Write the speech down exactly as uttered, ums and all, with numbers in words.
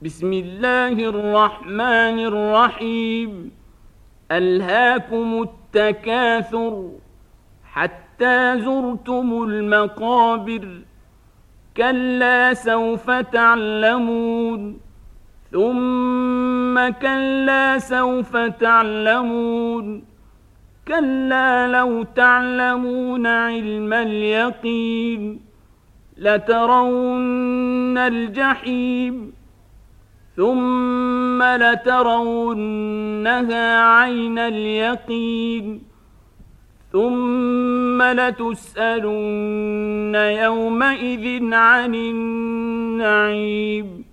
بسم الله الرحمن الرحيم. ألهاكم التكاثر حتى زرتم المقابر، كلا سوف تعلمون ثم كلا سوف تعلمون، كلا لو تعلمون علم اليقين لترون الجحيم ثم لترونها عين اليقين ثم لتسألن يومئذ عن النعيم.